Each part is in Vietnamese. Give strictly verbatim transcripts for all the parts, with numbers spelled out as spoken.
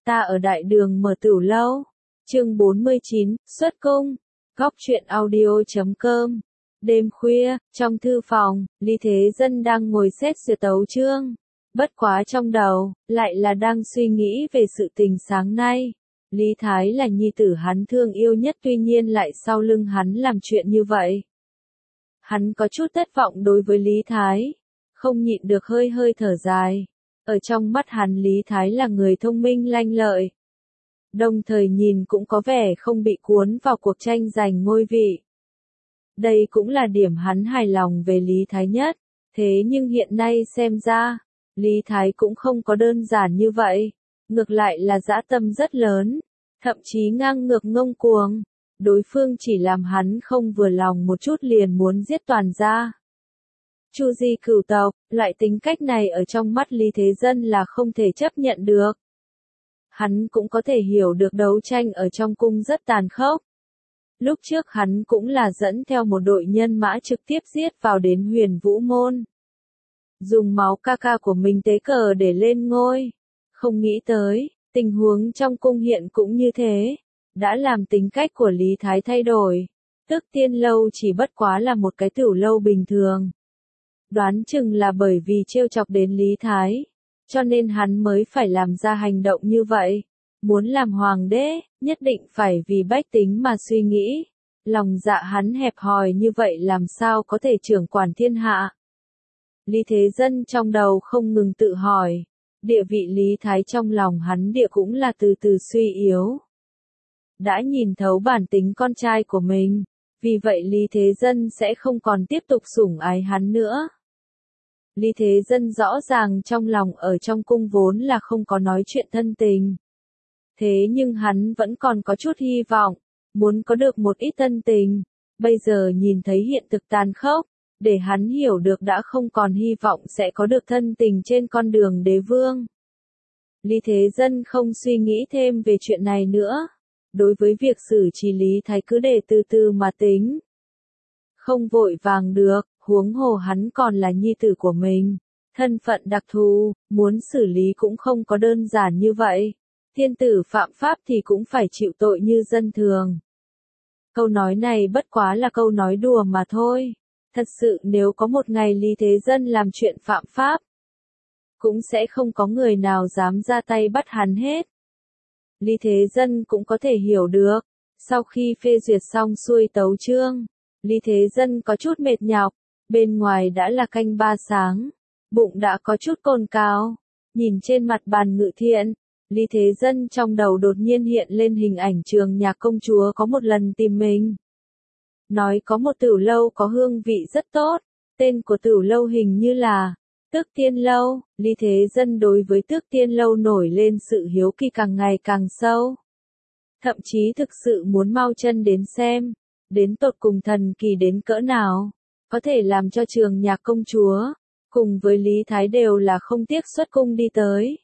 Ta ở đại đường mở tửu lâu. Chương bốn mươi chín, xuất cung. Góc truyện audio chấm com. Đêm khuya, trong thư phòng, Lý Thế Dân đang ngồi xét duyệt tấu chương. Bất quá trong đầu, lại là đang suy nghĩ về sự tình sáng nay. Lý Thái là nhi tử hắn thương yêu nhất, tuy nhiên lại sau lưng hắn làm chuyện như vậy. Hắn có chút thất vọng đối với Lý Thái, không nhịn được hơi hơi thở dài. Ở trong mắt hắn Lý Thái là người thông minh lanh lợi. Đồng thời nhìn cũng có vẻ không bị cuốn vào cuộc tranh giành ngôi vị. Đây cũng là điểm hắn hài lòng về Lý Thái nhất. Thế nhưng hiện nay xem ra, Lý Thái cũng không có đơn giản như vậy. Ngược lại là dã tâm rất lớn, thậm chí ngang ngược ngông cuồng. Đối phương chỉ làm hắn không vừa lòng một chút liền muốn giết toàn gia. Chu di cửu tộc, loại tính cách này ở trong mắt Lý Thế Dân là không thể chấp nhận được. Hắn cũng có thể hiểu được đấu tranh ở trong cung rất tàn khốc. Lúc trước hắn cũng là dẫn theo một đội nhân mã trực tiếp giết vào đến Huyền Vũ Môn. Dùng máu ca ca của mình tế cờ để lên ngôi. Không nghĩ tới, tình huống trong cung hiện cũng như thế. Đã làm tính cách của Lý Thái thay đổi. Tức Tiên Lâu chỉ bất quá là một cái tửu lâu bình thường. Đoán chừng là bởi vì trêu chọc đến Lý Thái, cho nên hắn mới phải làm ra hành động như vậy. Muốn làm hoàng đế, nhất định phải vì bách tính mà suy nghĩ. Lòng dạ hắn hẹp hòi như vậy làm sao có thể trưởng quản thiên hạ. Lý Thế Dân trong đầu không ngừng tự hỏi, địa vị Lý Thái trong lòng hắn địa cũng là từ từ suy yếu. Đã nhìn thấu bản tính con trai của mình, vì vậy Lý Thế Dân sẽ không còn tiếp tục sủng ái hắn nữa. Lý Thế Dân rõ ràng trong lòng ở trong cung vốn là không có nói chuyện thân tình. Thế nhưng hắn vẫn còn có chút hy vọng, muốn có được một ít thân tình. Bây giờ nhìn thấy hiện thực tàn khốc, để hắn hiểu được đã không còn hy vọng sẽ có được thân tình trên con đường đế vương. Lý Thế Dân không suy nghĩ thêm về chuyện này nữa. Đối với việc xử trí Lý Thái cứ để từ từ mà tính. Không vội vàng được, huống hồ hắn còn là nhi tử của mình. Thân phận đặc thù, muốn xử lý cũng không có đơn giản như vậy. Thiên tử phạm pháp thì cũng phải chịu tội như dân thường. Câu nói này bất quá là câu nói đùa mà thôi. Thật sự nếu có một ngày Lý Thế Dân làm chuyện phạm pháp, cũng sẽ không có người nào dám ra tay bắt hắn hết. Lý Thế Dân cũng có thể hiểu được. Sau khi phê duyệt xong xuôi tấu chương, Lý Thế Dân có chút mệt nhọc. Bên ngoài đã là canh ba sáng, bụng đã có chút cồn cào. Nhìn trên mặt bàn ngự thiện, Lý Thế Dân trong đầu đột nhiên hiện lên hình ảnh Trường Nhạc công chúa có một lần tìm mình. Nói có một tửu lâu có hương vị rất tốt, tên của tửu lâu hình như là Tước Tiên Lâu. Lý Thế Dân đối với Tước Tiên Lâu nổi lên sự hiếu kỳ càng ngày càng sâu. Thậm chí thực sự muốn mau chân đến xem, đến tột cùng thần kỳ đến cỡ nào, có thể làm cho Trường Nhạc công chúa, cùng với Lý Thái đều là không tiếc xuất cung đi tới.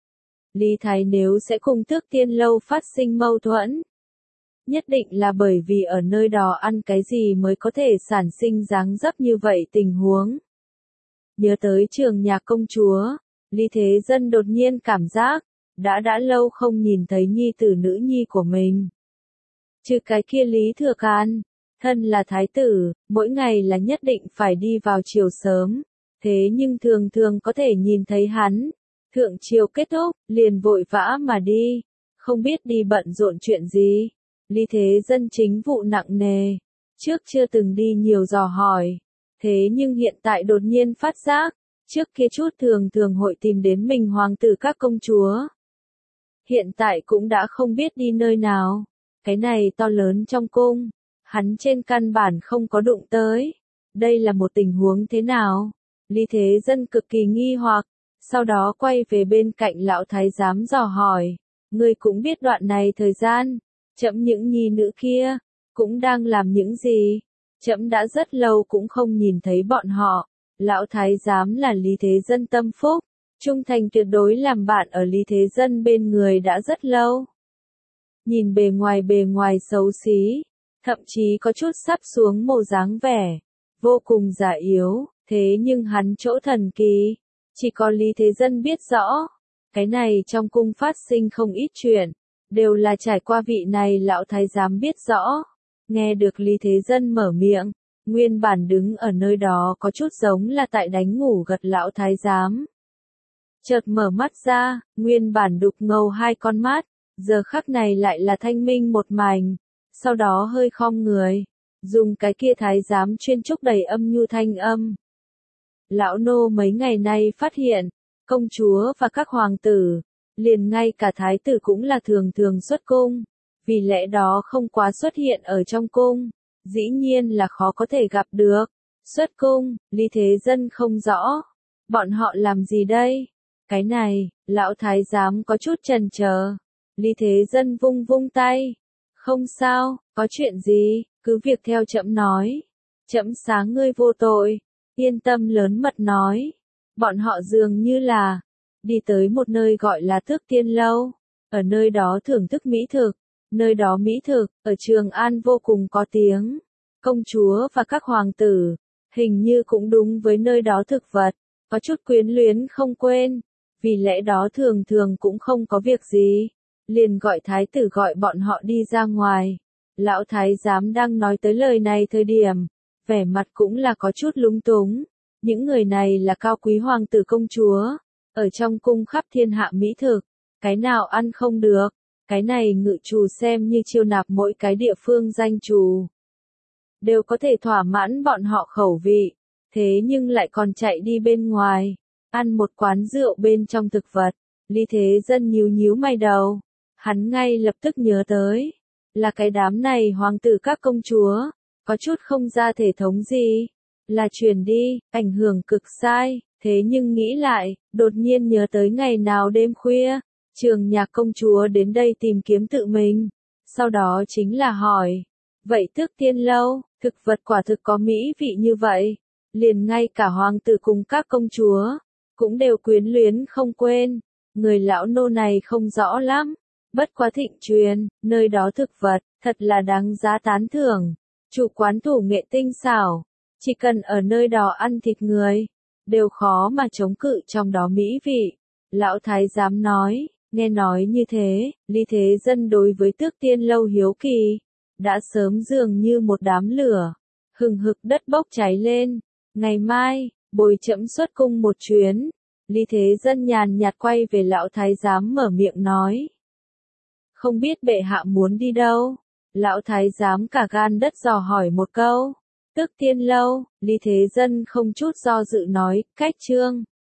Lý Thái nếu sẽ cùng Tước Tiên Lâu phát sinh mâu thuẫn, nhất định là bởi vì ở nơi đó ăn cái gì mới có thể sản sinh dáng dấp như vậy tình huống. Nhớ tới Trường Nhạc công chúa, Lý Thế Dân đột nhiên cảm giác, đã đã lâu không nhìn thấy nhi tử nữ nhi của mình. Trừ cái kia Lý Thừa Can, thân là thái tử, mỗi ngày là nhất định phải đi vào chiều sớm, thế nhưng thường thường có thể nhìn thấy hắn, thượng triều kết thúc, liền vội vã mà đi, không biết đi bận rộn chuyện gì. Lý Thế Dân chính vụ nặng nề, trước chưa từng đi nhiều dò hỏi, thế nhưng hiện tại đột nhiên phát giác, trước kia chút thường thường hội tìm đến mình hoàng tử các công chúa. Hiện tại cũng đã không biết đi nơi nào, cái này to lớn trong cung, hắn trên căn bản không có đụng tới. Đây là một tình huống thế nào? Lý Thế Dân cực kỳ nghi hoặc, sau đó quay về bên cạnh lão thái giám dò hỏi, ngươi cũng biết đoạn này thời gian, trẫm những nhi nữ kia, cũng đang làm những gì? Trẫm đã rất lâu cũng không nhìn thấy bọn họ. Lão thái giám là Lý Thế Dân tâm phúc, trung thành tuyệt đối làm bạn ở Lý Thế Dân bên người đã rất lâu. Nhìn bề ngoài bề ngoài xấu xí, thậm chí có chút sắp xuống mồ dáng vẻ, vô cùng già yếu, thế nhưng hắn chỗ thần kỳ, chỉ có Lý Thế Dân biết rõ. Cái này trong cung phát sinh không ít chuyện, đều là trải qua vị này lão thái giám biết rõ. Nghe được Lý Thế Dân mở miệng, nguyên bản đứng ở nơi đó có chút giống là tại đánh ngủ gật lão thái giám. Chợt mở mắt ra, nguyên bản đục ngầu hai con mắt, giờ khắc này lại là thanh minh một mảnh, sau đó hơi khom người, dùng cái kia thái giám chuyên trúc đầy âm nhu thanh âm. Lão nô mấy ngày nay phát hiện, công chúa và các hoàng tử, liền ngay cả thái tử cũng là thường thường xuất cung, vì lẽ đó không quá xuất hiện ở trong cung, dĩ nhiên là khó có thể gặp được. Xuất cung, Lý Thế Dân không rõ, bọn họ làm gì đây? Cái này, lão thái giám có chút chần chờ. Lý Thế Dân vung vung tay. Không sao, có chuyện gì, cứ việc theo trẫm nói. Trẫm sáng ngươi vô tội, yên tâm lớn mật nói. Bọn họ dường như là, đi tới một nơi gọi là Tước Tiên Lâu, ở nơi đó thưởng thức mỹ thực, nơi đó mỹ thực, ở Trường An vô cùng có tiếng. Công chúa và các hoàng tử, hình như cũng đúng với nơi đó thực vật, có chút quyến luyến không quên, vì lẽ đó thường thường cũng không có việc gì, liền gọi thái tử gọi bọn họ đi ra ngoài. Lão thái giám đang nói tới lời này thời điểm, vẻ mặt cũng là có chút lúng túng, những người này là cao quý hoàng tử công chúa, ở trong cung khắp thiên hạ mỹ thực, cái nào ăn không được, cái này ngự trù xem như chiêu nạp mỗi cái địa phương danh trù, đều có thể thỏa mãn bọn họ khẩu vị, thế nhưng lại còn chạy đi bên ngoài, ăn một quán rượu bên trong thực vật. Lý Thế Dân nhíu nhíu mày đầu, hắn ngay lập tức nhớ tới, là cái đám này hoàng tử các công chúa, có chút không ra thể thống gì, là truyền đi, ảnh hưởng cực sai, thế nhưng nghĩ lại, đột nhiên nhớ tới ngày nào đêm khuya, Trường Nhạc công chúa đến đây tìm kiếm tự mình, sau đó chính là hỏi, vậy Tước Tiên Lâu, thực vật quả thực có mỹ vị như vậy, liền ngay cả hoàng tử cùng các công chúa, cũng đều quyến luyến không quên, người lão nô này không rõ lắm, bất quá thịnh truyền, nơi đó thực vật, thật là đáng giá tán thưởng, chủ quán thủ nghệ tinh xảo, chỉ cần ở nơi đó ăn thịt người, đều khó mà chống cự trong đó mỹ vị. Lão thái giám nói, nghe nói như thế, Lý Thế Dân đối với Tước Tiên Lâu hiếu kỳ, đã sớm dường như một đám lửa, hừng hực đất bốc cháy lên, ngày mai, bồi trẫm xuất cung một chuyến. Lý Thế Dân nhàn nhạt quay về lão thái giám mở miệng nói. Không biết bệ hạ muốn đi đâu? Lão thái giám cả gan đất dò hỏi một câu. Tước Tiên Lâu, Lý Thế Dân không chút do dự nói, cách trương.